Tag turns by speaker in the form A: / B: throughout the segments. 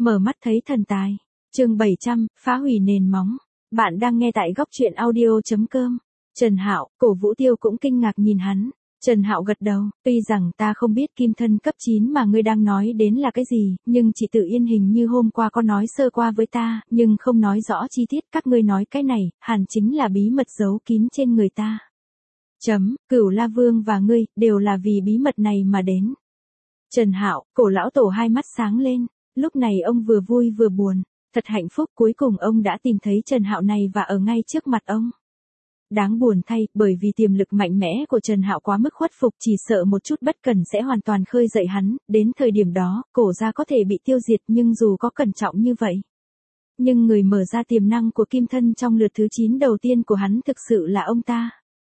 A: Mở mắt thấy thần tài. Chương 700, phá hủy nền móng. Bạn đang nghe tại góc truyện audio.com. Trần Hạo, Cổ Vũ Tiêu cũng kinh ngạc nhìn hắn. Trần Hạo gật đầu, tuy rằng ta không biết kim thân cấp 9 mà ngươi đang nói đến là cái gì, nhưng chị Tự Yên hình như hôm qua có nói sơ qua với ta, nhưng không nói rõ chi tiết. Các ngươi nói cái này, hẳn chính là bí mật giấu kín trên người ta. Cửu La Vương và ngươi, đều là vì bí mật này mà đến. Trần Hạo, Cổ lão tổ hai mắt sáng lên, lúc này ông vừa vui vừa buồn, thật hạnh phúc, cuối cùng ông đã tìm thấy Trần Hạo này và ở ngay trước mặt ông. Đáng buồn thay, bởi vì tiềm lực mạnh mẽ của Trần Hạo quá mức khuất phục, chỉ sợ một chút bất cẩn sẽ hoàn toàn khơi dậy hắn, đến thời điểm đó, Cổ gia có thể bị tiêu diệt, nhưng dù có cẩn trọng như vậy. Nhưng người mở ra tiềm năng của kim thân trong lượt thứ 9 đầu tiên của hắn thực sự là ông ta.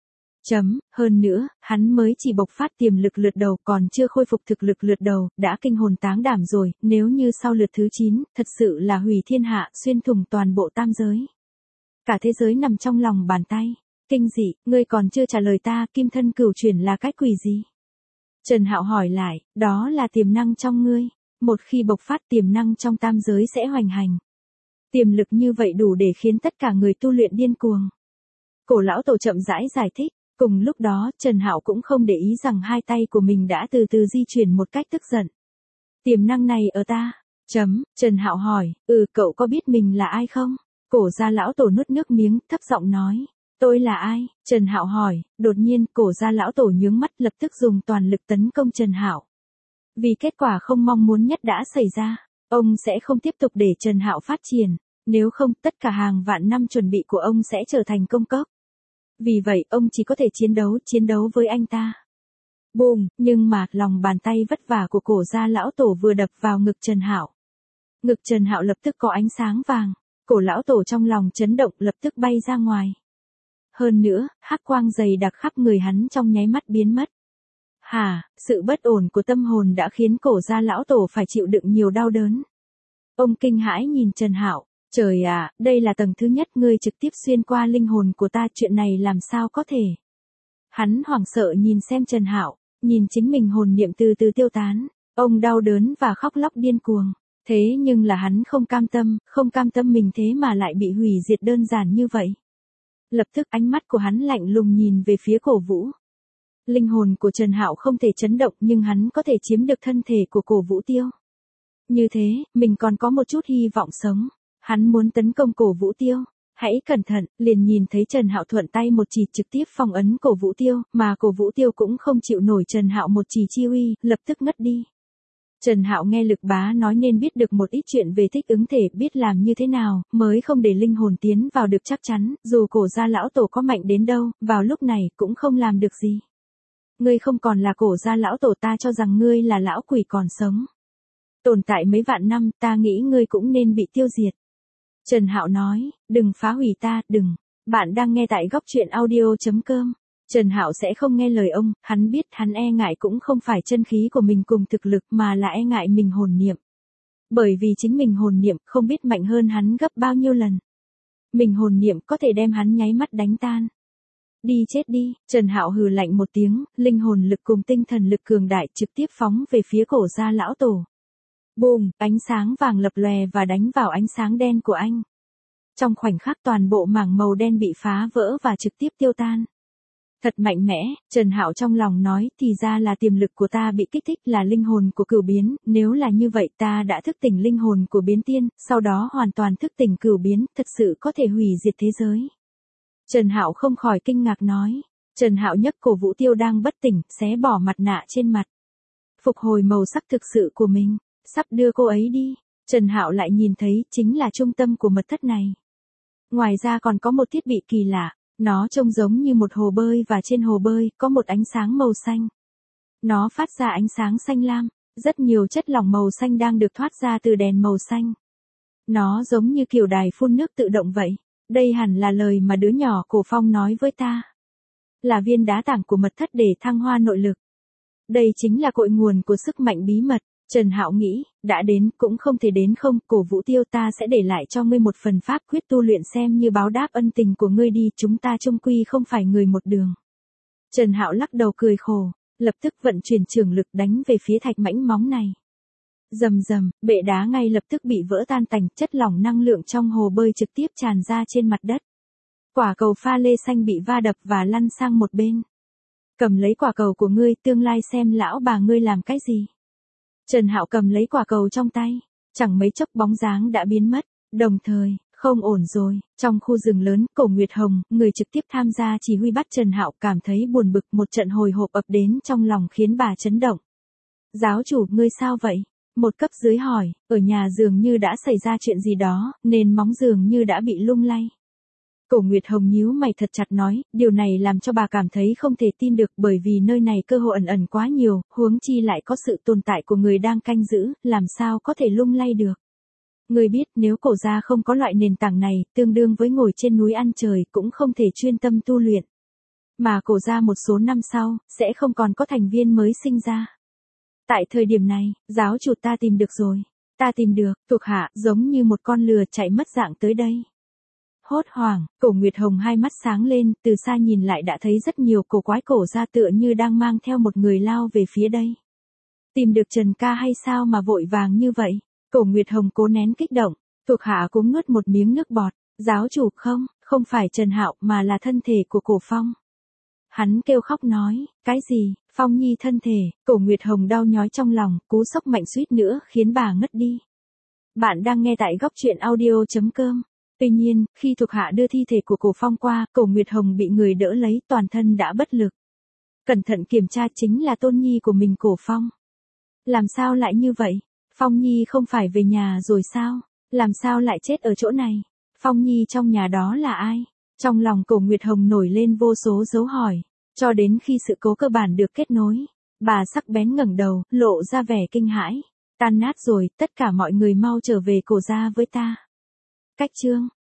A: Hơn nữa, hắn mới chỉ bộc phát tiềm lực lượt đầu, còn chưa khôi phục thực lực lượt đầu, đã kinh hồn táng đảm rồi, nếu như sau lượt thứ 9, thật sự là hủy thiên hạ, xuyên thủng toàn bộ tam giới. Cả thế giới nằm trong lòng bàn tay. Kinh dị, ngươi còn chưa trả lời ta, kim thân cửu chuyển là cái quỷ gì? Trần Hạo hỏi lại, đó là tiềm năng trong ngươi, một khi bộc phát tiềm năng trong tam giới sẽ hoành hành. Tiềm lực như vậy đủ để khiến tất cả người tu luyện điên cuồng. Cổ lão tổ chậm rãi giải thích. Cùng lúc đó, Trần Hạo cũng không để ý rằng hai tay của mình đã từ từ di chuyển một cách tức giận. Tiềm năng này ở ta. Trần Hạo hỏi, cậu có biết mình là ai không? Cổ gia lão tổ nuốt nước miếng, thấp giọng nói. Tôi là ai? Trần Hạo hỏi, đột nhiên, cổ gia lão tổ nhướng mắt lập tức dùng toàn lực tấn công Trần Hạo. Vì kết quả không mong muốn nhất đã xảy ra, ông sẽ không tiếp tục để Trần Hạo phát triển, nếu không tất cả hàng vạn năm chuẩn bị của ông sẽ trở thành công cốc. Vì vậy, ông chỉ có thể chiến đấu với anh ta. Bùm, nhưng mà, lòng bàn tay vất vả của cổ gia lão tổ vừa đập vào ngực Trần Hạo. Ngực Trần Hạo lập tức có ánh sáng vàng, cổ lão tổ trong lòng chấn động lập tức bay ra ngoài. Hơn nữa, hắc quang dày đặc khắp người hắn trong nháy mắt biến mất. Sự bất ổn của tâm hồn đã khiến cổ gia lão tổ phải chịu đựng nhiều đau đớn. Ông kinh hãi nhìn Trần Hạo. Trời ạ, đây là tầng thứ nhất, ngươi trực tiếp xuyên qua linh hồn của ta, chuyện này làm sao có thể? Hắn hoảng sợ nhìn xem Trần Hạo, nhìn chính mình hồn niệm từ từ tiêu tán, ông đau đớn và khóc lóc điên cuồng. Thế nhưng là hắn không cam tâm mình thế mà lại bị hủy diệt đơn giản như vậy. Lập tức ánh mắt của hắn lạnh lùng nhìn về phía Cổ Vũ. Linh hồn của Trần Hạo không thể chấn động nhưng hắn có thể chiếm được thân thể của Cổ Vũ Tiêu. Như thế, mình còn có một chút hy vọng sống. Hắn muốn tấn công Cổ Vũ Tiêu. Hãy cẩn thận, liền nhìn thấy Trần Hạo thuận tay một chỉ trực tiếp phong ấn Cổ Vũ Tiêu, mà Cổ Vũ Tiêu cũng không chịu nổi Trần Hạo một chỉ chi uy, lập tức ngất đi. Trần Hạo nghe Lực Bá nói nên biết được một ít chuyện về thích ứng thể, biết làm như thế nào, mới không để linh hồn tiến vào được chắc chắn, dù cổ gia lão tổ có mạnh đến đâu, vào lúc này cũng không làm được gì. Ngươi không còn là cổ gia lão tổ, ta cho rằng ngươi là lão quỷ còn sống. Tồn tại mấy vạn năm, ta nghĩ ngươi cũng nên bị tiêu diệt. Trần Hạo nói, đừng phá hủy ta, đừng. Bạn đang nghe tại góc truyện audio.com. Trần Hạo sẽ không nghe lời ông, hắn biết hắn e ngại cũng không phải chân khí của mình cùng thực lực mà là e ngại mình hồn niệm. Bởi vì chính mình hồn niệm không biết mạnh hơn hắn gấp bao nhiêu lần. Mình hồn niệm có thể đem hắn nháy mắt đánh tan. Đi chết đi, Trần Hạo hừ lạnh một tiếng, linh hồn lực cùng tinh thần lực cường đại trực tiếp phóng về phía cổ gia lão tổ. Bùm, ánh sáng vàng lập lòe và đánh vào ánh sáng đen của anh. Trong khoảnh khắc toàn bộ mảng màu đen bị phá vỡ và trực tiếp tiêu tan. Thật mạnh mẽ, Trần Hạo trong lòng nói, thì ra là tiềm lực của ta bị kích thích, là linh hồn của cửu biến, nếu là như vậy ta đã thức tỉnh linh hồn của biến tiên, sau đó hoàn toàn thức tỉnh cửu biến, thật sự có thể hủy diệt thế giới. Trần Hạo không khỏi kinh ngạc nói. Trần Hạo nhấc Cổ Vũ Tiêu đang bất tỉnh, xé bỏ mặt nạ trên mặt. Phục hồi màu sắc thực sự của mình, sắp đưa cô ấy đi. Trần Hạo lại nhìn thấy, chính là trung tâm của mật thất này. Ngoài ra còn có một thiết bị kỳ lạ. Nó trông giống như một hồ bơi và trên hồ bơi có một ánh sáng màu xanh. Nó phát ra ánh sáng xanh lam, rất nhiều chất lỏng màu xanh đang được thoát ra từ đèn màu xanh. Nó giống như kiểu đài phun nước tự động vậy. Đây hẳn là lời mà đứa nhỏ Cổ Phong nói với ta. Là viên đá tảng của mật thất để thăng hoa nội lực. Đây chính là cội nguồn của sức mạnh bí mật. Trần Hạo nghĩ, đã đến cũng không thể đến không, Cổ Vũ Tiêu, ta sẽ để lại cho ngươi một phần pháp quyết tu luyện xem như báo đáp ân tình của ngươi đi, chúng ta chung quy không phải người một đường. Trần Hạo lắc đầu cười khổ, lập tức vận chuyển trường lực đánh về phía thạch mãnh móng này. Rầm rầm, bệ đá ngay lập tức bị vỡ tan tành, chất lỏng năng lượng trong hồ bơi trực tiếp tràn ra trên mặt đất. Quả cầu pha lê xanh bị va đập và lăn sang một bên. Cầm lấy quả cầu của ngươi, tương lai xem lão bà ngươi làm cái gì. Trần Hạo cầm lấy quả cầu trong tay, chẳng mấy chốc bóng dáng đã biến mất, đồng thời, không ổn rồi, trong khu rừng lớn, Cổ Nguyệt Hồng, người trực tiếp tham gia chỉ huy bắt Trần Hạo cảm thấy buồn bực, một trận hồi hộp ập đến trong lòng khiến bà chấn động. Giáo chủ, ngươi sao vậy? Một cấp dưới hỏi, ở nhà dường như đã xảy ra chuyện gì đó, nền móng dường như đã bị lung lay. Cổ Nguyệt Hồng nhíu mày thật chặt nói, điều này làm cho bà cảm thấy không thể tin được bởi vì nơi này cơ hội ẩn ẩn quá nhiều, huống chi lại có sự tồn tại của người đang canh giữ, làm sao có thể lung lay được. Người biết nếu Cổ gia không có loại nền tảng này, tương đương với ngồi trên núi ăn trời cũng không thể chuyên tâm tu luyện. Mà Cổ gia một số năm sau, sẽ không còn có thành viên mới sinh ra. Tại thời điểm này, giáo chủ ta tìm được rồi. Ta tìm được, thuộc hạ, giống như một con lừa chạy mất dạng tới đây. Hốt hoảng, Cổ Nguyệt Hồng hai mắt sáng lên, từ xa nhìn lại đã thấy rất nhiều cổ quái cổ gia tựa như đang mang theo một người lao về phía đây. Tìm được Trần ca hay sao mà vội vàng như vậy? Cổ Nguyệt Hồng cố nén kích động, thuộc hạ cũng nuốt một miếng nước bọt. Giáo chủ, không phải Trần Hạo mà là thân thể của Cổ Phong. Hắn kêu khóc nói, cái gì, Phong Nhi thân thể, Cổ Nguyệt Hồng đau nhói trong lòng, cú sốc mạnh suýt nữa khiến bà ngất đi. Bạn đang nghe tại góc truyện audio.com. Tuy nhiên, khi thuộc hạ đưa thi thể của Cổ Phong qua, Cổ Nguyệt Hồng bị người đỡ lấy, toàn thân đã bất lực. Cẩn thận kiểm tra, chính là tôn nhi của mình Cổ Phong. Làm sao lại như vậy? Phong Nhi không phải về nhà rồi sao? Làm sao lại chết ở chỗ này? Phong Nhi trong nhà đó là ai? Trong lòng Cổ Nguyệt Hồng nổi lên vô số dấu hỏi. Cho đến khi sự cố cơ bản được kết nối, bà sắc bén ngẩng đầu, lộ ra vẻ kinh hãi. Tan nát rồi, tất cả mọi người mau trở về Cổ gia với ta. Cách chương